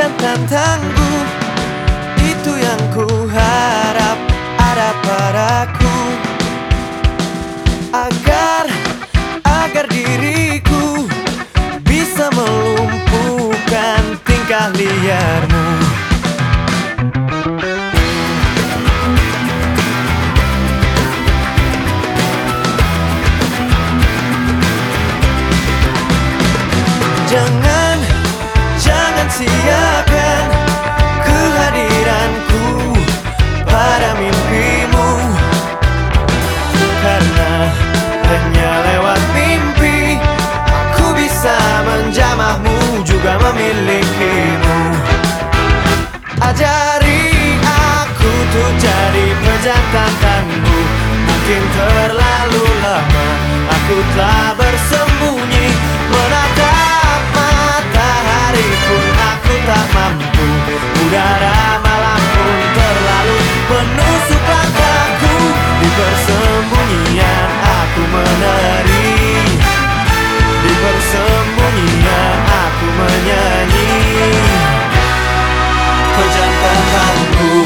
pejantan tangguh, itu yang ku harap ada padaku, agar diriku bisa melumpuhkan tingkah liarmu. Jangan siakan kehadiranku pada mimpimu, karena hanya lewat mimpi aku bisa menjamahmu, juga memilikimu. Ajari aku untuk jadi pejantan tangguh. Mungkin terlalu lama aku telah bersembunyi, menatap matahari pun aku tak mampu. Udara malam pun terlalu menusuk langkahku. Di persembunyian aku menari, di persembunyian aku menyanyi, pejantan tangguh.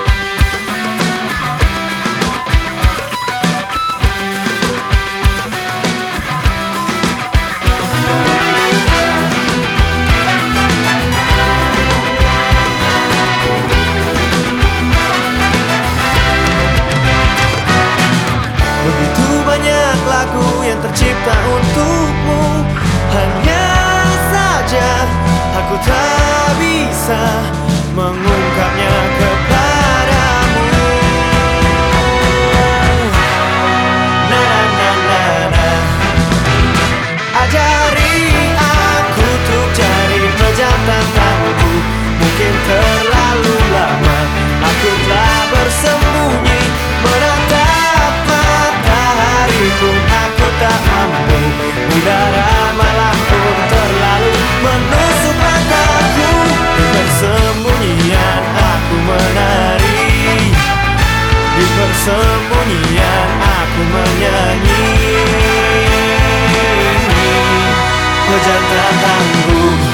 Begitu banyak lagu yang tercipta untukmu, hanya saja aku tak bisa mengungkapnya kepadamu. Na na na na na. Ajari aku untuk jadi pejantan tangguh. Mungkin terlalu lama aku telah bersembunyi, menatap matahari pun aku tak mampu. Udara malam pun terlalu menusuk langkahku. Di persembunyian aku menari, di persembunyian aku menyanyi, pejantan tangguh.